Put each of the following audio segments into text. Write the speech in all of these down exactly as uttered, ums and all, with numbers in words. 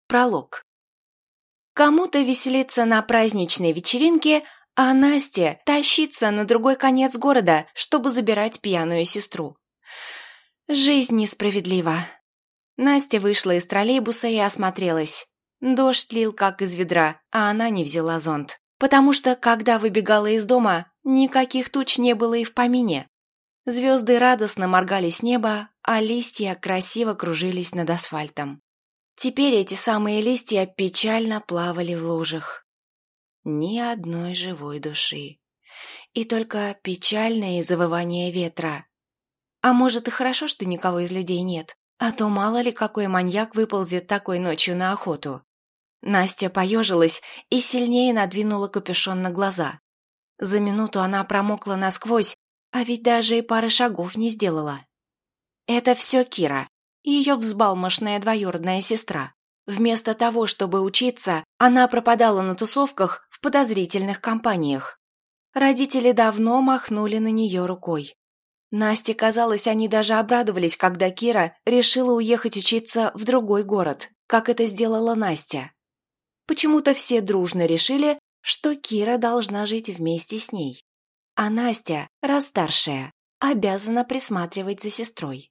Пролог. Кому-то веселиться на праздничной вечеринке, а Настя тащится на другой конец города, чтобы забирать пьяную сестру. Жизнь несправедлива. Настя вышла из троллейбуса и осмотрелась. Дождь лил как из ведра, а она не взяла зонт. Потому что, когда выбегала из дома, никаких туч не было и в помине. Звезды радостно моргали с неба, а листья красиво кружились над асфальтом. Теперь эти самые листья печально плавали в лужах. Ни одной живой души. И только печальное завывание ветра. А может, и хорошо, что никого из людей нет, а то мало ли какой маньяк выползет такой ночью на охоту. Настя поежилась и сильнее надвинула капюшон на глаза. За минуту она промокла насквозь, а ведь даже и пары шагов не сделала. Это все Кира, ее взбалмошная двоюродная сестра. Вместо того, чтобы учиться, она пропадала на тусовках в подозрительных компаниях. Родители давно махнули на нее рукой. Насте казалось, они даже обрадовались, когда Кира решила уехать учиться в другой город, как это сделала Настя. Почему-то все дружно решили, что Кира должна жить вместе с ней. А Настя, раз старшая, обязана присматривать за сестрой.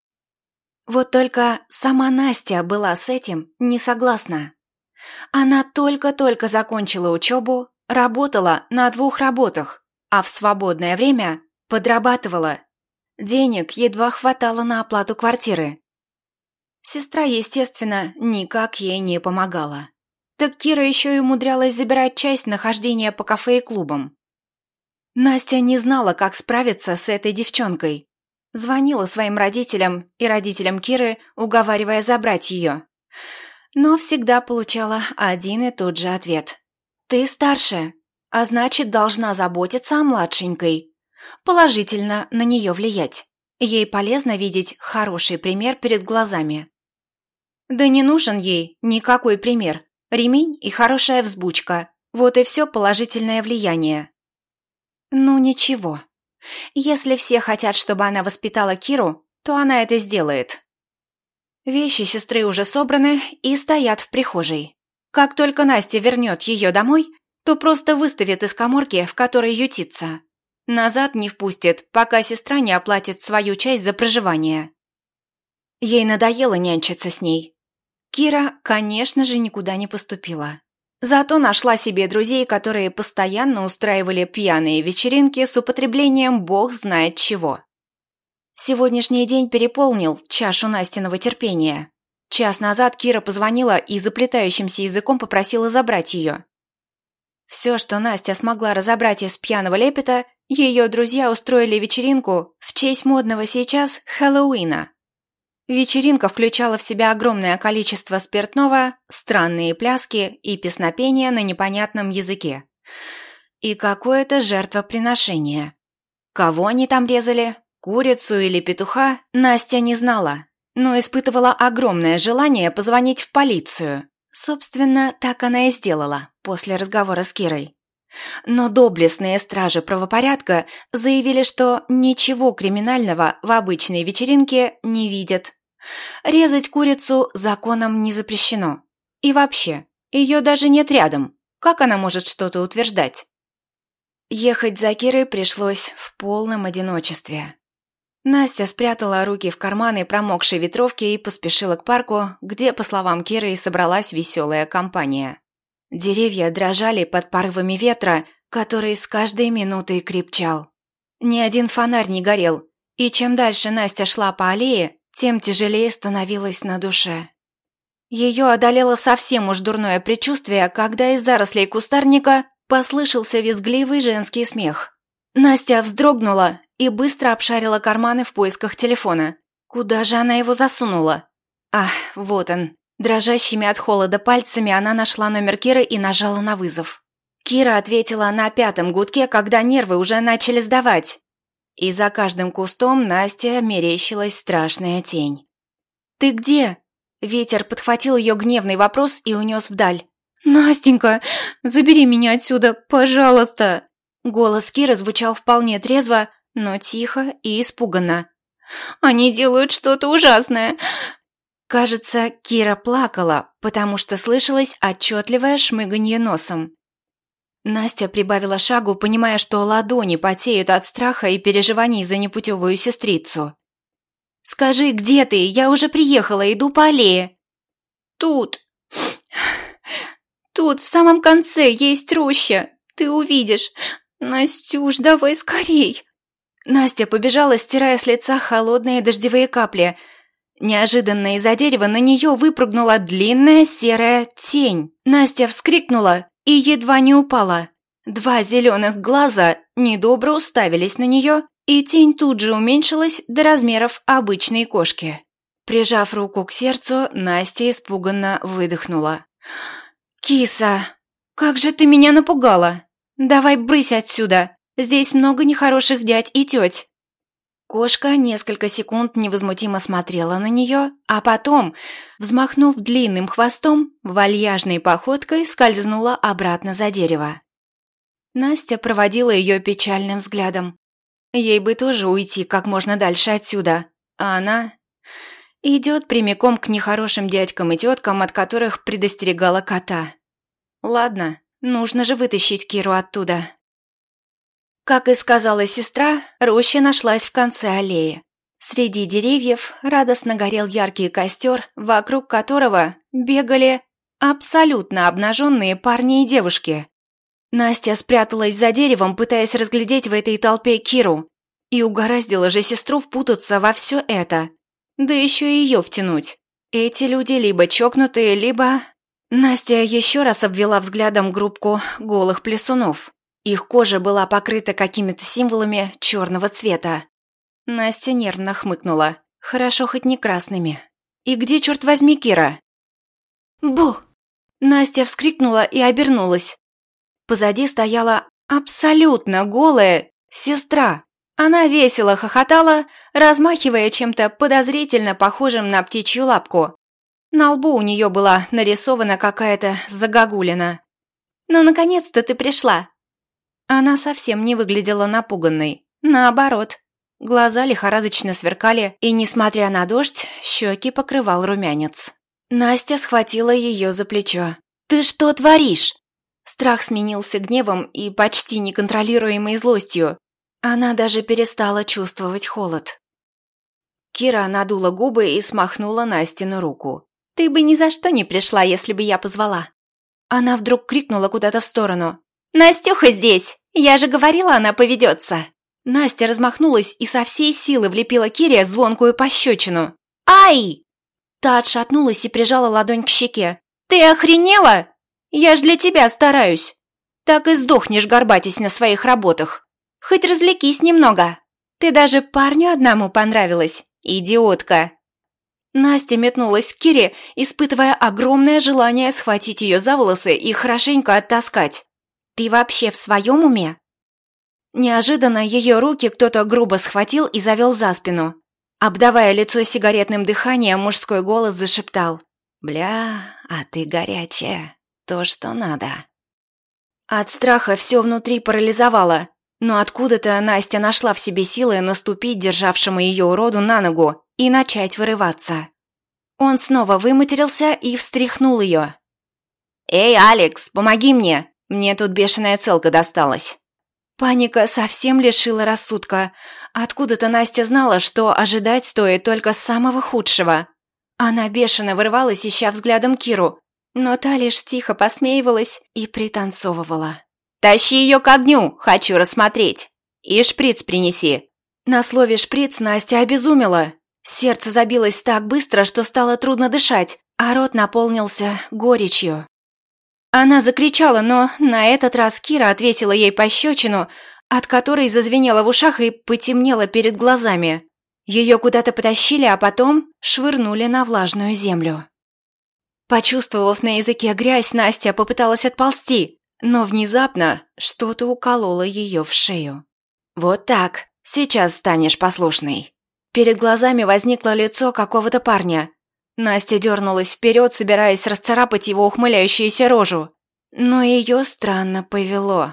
Вот только сама Настя была с этим не согласна. Она только-только закончила учебу, работала на двух работах, а в свободное время подрабатывала. Денег едва хватало на оплату квартиры. Сестра, естественно, никак ей не помогала. Так Кира еще и умудрялась забирать часть нахождения по кафе и клубам. Настя не знала, как справиться с этой девчонкой. Звонила своим родителям и родителям Киры, уговаривая забрать ее. Но всегда получала один и тот же ответ. «Ты старше, а значит, должна заботиться о младшенькой. Положительно на нее влиять. Ей полезно видеть хороший пример перед глазами». Да не нужен ей никакой пример. Ремень и хорошая взбучка. Вот и все положительное влияние. Ну ничего. Если все хотят, чтобы она воспитала Киру, то она это сделает. Вещи сестры уже собраны и стоят в прихожей. Как только Настя вернет ее домой, то просто выставит из каморки, в которой ютится. Назад не впустит, пока сестра не оплатит свою часть за проживание. Ей надоело нянчиться с ней. Кира, конечно же, никуда не поступила. Зато нашла себе друзей, которые постоянно устраивали пьяные вечеринки с употреблением бог знает чего. Сегодняшний день переполнил чашу Настиного терпения. Час назад Кира позвонила и заплетающимся языком попросила забрать ее. Все, что Настя смогла разобрать из пьяного лепета, ее друзья устроили вечеринку в честь модного сейчас Хэллоуина. Вечеринка включала в себя огромное количество спиртного, странные пляски и песнопения на непонятном языке. И какое-то жертвоприношение. Кого они там резали, курицу или петуха, Настя не знала, но испытывала огромное желание позвонить в полицию. Собственно, так она и сделала после разговора с Кирой. Но доблестные стражи правопорядка заявили, что ничего криминального в обычной вечеринке не видят. Резать курицу законом не запрещено. И вообще, ее даже нет рядом. Как она может что-то утверждать? Ехать за Кирой пришлось в полном одиночестве. Настя спрятала руки в карманы промокшей ветровки и поспешила к парку, где, по словам Киры, собралась веселая компания. Деревья дрожали под порывами ветра, который с каждой минутой крепчал. Ни один фонарь не горел, и чем дальше Настя шла по аллее, тем тяжелее становилось на душе. Ее одолело совсем уж дурное предчувствие, когда из зарослей кустарника послышался визгливый женский смех. Настя вздрогнула и быстро обшарила карманы в поисках телефона. Куда же она его засунула? Ах, вот он. Дрожащими от холода пальцами она нашла номер Киры и нажала на вызов. Кира ответила на пятом гудке, когда нервы уже начали сдавать. И за каждым кустом Насте мерещилась страшная тень. «Ты где?» Ветер подхватил ее гневный вопрос и унес вдаль. «Настенька, забери меня отсюда, пожалуйста!» Голос Киры звучал вполне трезво, но тихо и испуганно. «Они делают что-то ужасное. Кажется, Кира плакала, потому что слышалось отчетливое шмыганье носом. Настя прибавила шагу, понимая, что ладони потеют от страха и переживаний за непутевую сестрицу. «Скажи, где ты? Я уже приехала, иду по аллее». «Тут. Тут, в самом конце, есть роща. Ты увидишь. Настюш, давай скорей». Настя побежала, стирая с лица холодные дождевые капли. Неожиданно из-за дерева на нее выпрыгнула длинная серая тень. Настя вскрикнула и едва не упала. Два зеленых глаза недобро уставились на нее, и тень тут же уменьшилась до размеров обычной кошки. Прижав руку к сердцу, Настя испуганно выдохнула. «Киса, как же ты меня напугала! Давай брысь отсюда, здесь много нехороших дядь и теть». Кошка несколько секунд невозмутимо смотрела на нее, а потом, взмахнув длинным хвостом, вальяжной походкой скользнула обратно за дерево. Настя проводила ее печальным взглядом. Ей бы тоже уйти как можно дальше отсюда, а она идет прямиком к нехорошим дядькам и теткам, от которых предостерегала кота. Ладно, нужно же вытащить Киру оттуда. Как и сказала сестра, роща нашлась в конце аллеи. Среди деревьев радостно горел яркий костер, вокруг которого бегали абсолютно обнаженные парни и девушки. Настя спряталась за деревом, пытаясь разглядеть в этой толпе Киру, и угораздило же сестру впутаться во все это, да еще и ее втянуть. Эти люди либо чокнутые, либо... Настя еще раз обвела взглядом группку голых плясунов. Их кожа была покрыта какими-то символами черного цвета. Настя нервно хмыкнула. Хорошо хоть не красными. «И где, черт возьми, Кира?» «Бу!» Настя вскрикнула и обернулась. Позади стояла абсолютно голая сестра. Она весело хохотала, размахивая чем-то подозрительно похожим на птичью лапку. На лбу у нее была нарисована какая-то загогулина. «Ну, наконец-то ты пришла!» Она совсем не выглядела напуганной. Наоборот, глаза лихорадочно сверкали, и, несмотря на дождь, щеки покрывал румянец. Настя схватила ее за плечо. «Ты что творишь?» Страх сменился гневом и почти неконтролируемой злостью. Она даже перестала чувствовать холод. Кира надула губы и смахнула Настину руку. «Ты бы ни за что не пришла, если бы я позвала». Она вдруг крикнула куда-то в сторону. «Настюха здесь! Я же говорила, она поведется!» Настя размахнулась и со всей силы влепила Кире звонкую пощечину. «Ай!» Та отшатнулась и прижала ладонь к щеке. «Ты охренела? Я ж для тебя стараюсь! Так и сдохнешь, горбатясь на своих работах! Хоть развлекись немного! Ты даже парню одному понравилась, идиотка!» Настя метнулась к Кире, испытывая огромное желание схватить ее за волосы и хорошенько оттаскать. «Ты вообще в своем уме?» Неожиданно ее руки кто-то грубо схватил и завел за спину. Обдавая лицо сигаретным дыханием, мужской голос зашептал: «Бля, а ты горячая, то, что надо». От страха все внутри парализовало, но откуда-то Настя нашла в себе силы наступить державшему ее уроду на ногу и начать вырываться. Он снова выматерился и встряхнул ее. «Эй, Алекс, помоги мне! Мне тут бешеная целка досталась». Паника совсем лишила рассудка. Откуда-то Настя знала, что ожидать стоит только самого худшего. Она бешено вырывалась, ища взглядом Киру, но та лишь тихо посмеивалась и пританцовывала. «Тащи ее к огню, хочу рассмотреть! И шприц принеси!» На слове «шприц» Настя обезумела. Сердце забилось так быстро, что стало трудно дышать, а рот наполнился горечью. Она закричала, но на этот раз Кира ответила ей пощечину, от которой зазвенело в ушах и потемнело перед глазами. Ее куда-то потащили, а потом швырнули на влажную землю. Почувствовав на языке грязь, Настя попыталась отползти, но внезапно что-то укололо ее в шею. «Вот так, сейчас станешь послушной». Перед глазами возникло лицо какого-то парня. Настя дернулась вперед, собираясь расцарапать его ухмыляющуюся рожу. Но ее странно повело.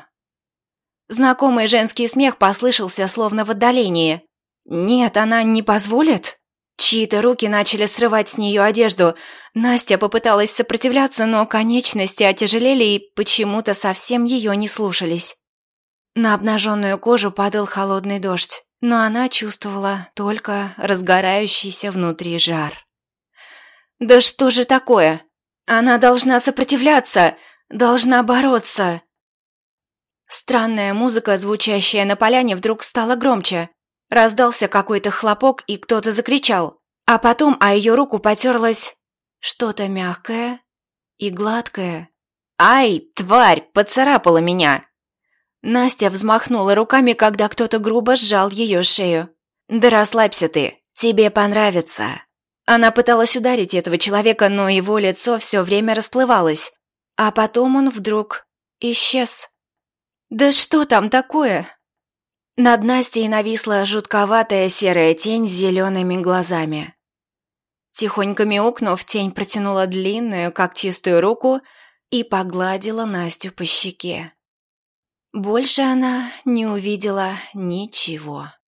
Знакомый женский смех послышался словно в отдалении. «Нет, она не позволит?» Чьи-то руки начали срывать с нее одежду. Настя попыталась сопротивляться, но конечности отяжелели и почему-то совсем ее не слушались. На обнаженную кожу падал холодный дождь, но она чувствовала только разгорающийся внутри жар. «Да что же такое? Она должна сопротивляться, должна бороться!» Странная музыка, звучащая на поляне, вдруг стала громче. Раздался какой-то хлопок, и кто-то закричал. А потом о ее руку потерлось что-то мягкое и гладкое. «Ай, тварь, поцарапала меня!» Настя взмахнула руками, когда кто-то грубо сжал ее шею. «Да расслабься ты, тебе понравится!» Она пыталась ударить этого человека, но его лицо все время расплывалось. А потом он вдруг исчез. «Да что там такое?» Над Настей нависла жутковатая серая тень с зелеными глазами. Тихонько мяукнув, тень протянула длинную когтистую руку и погладила Настю по щеке. Больше она не увидела ничего.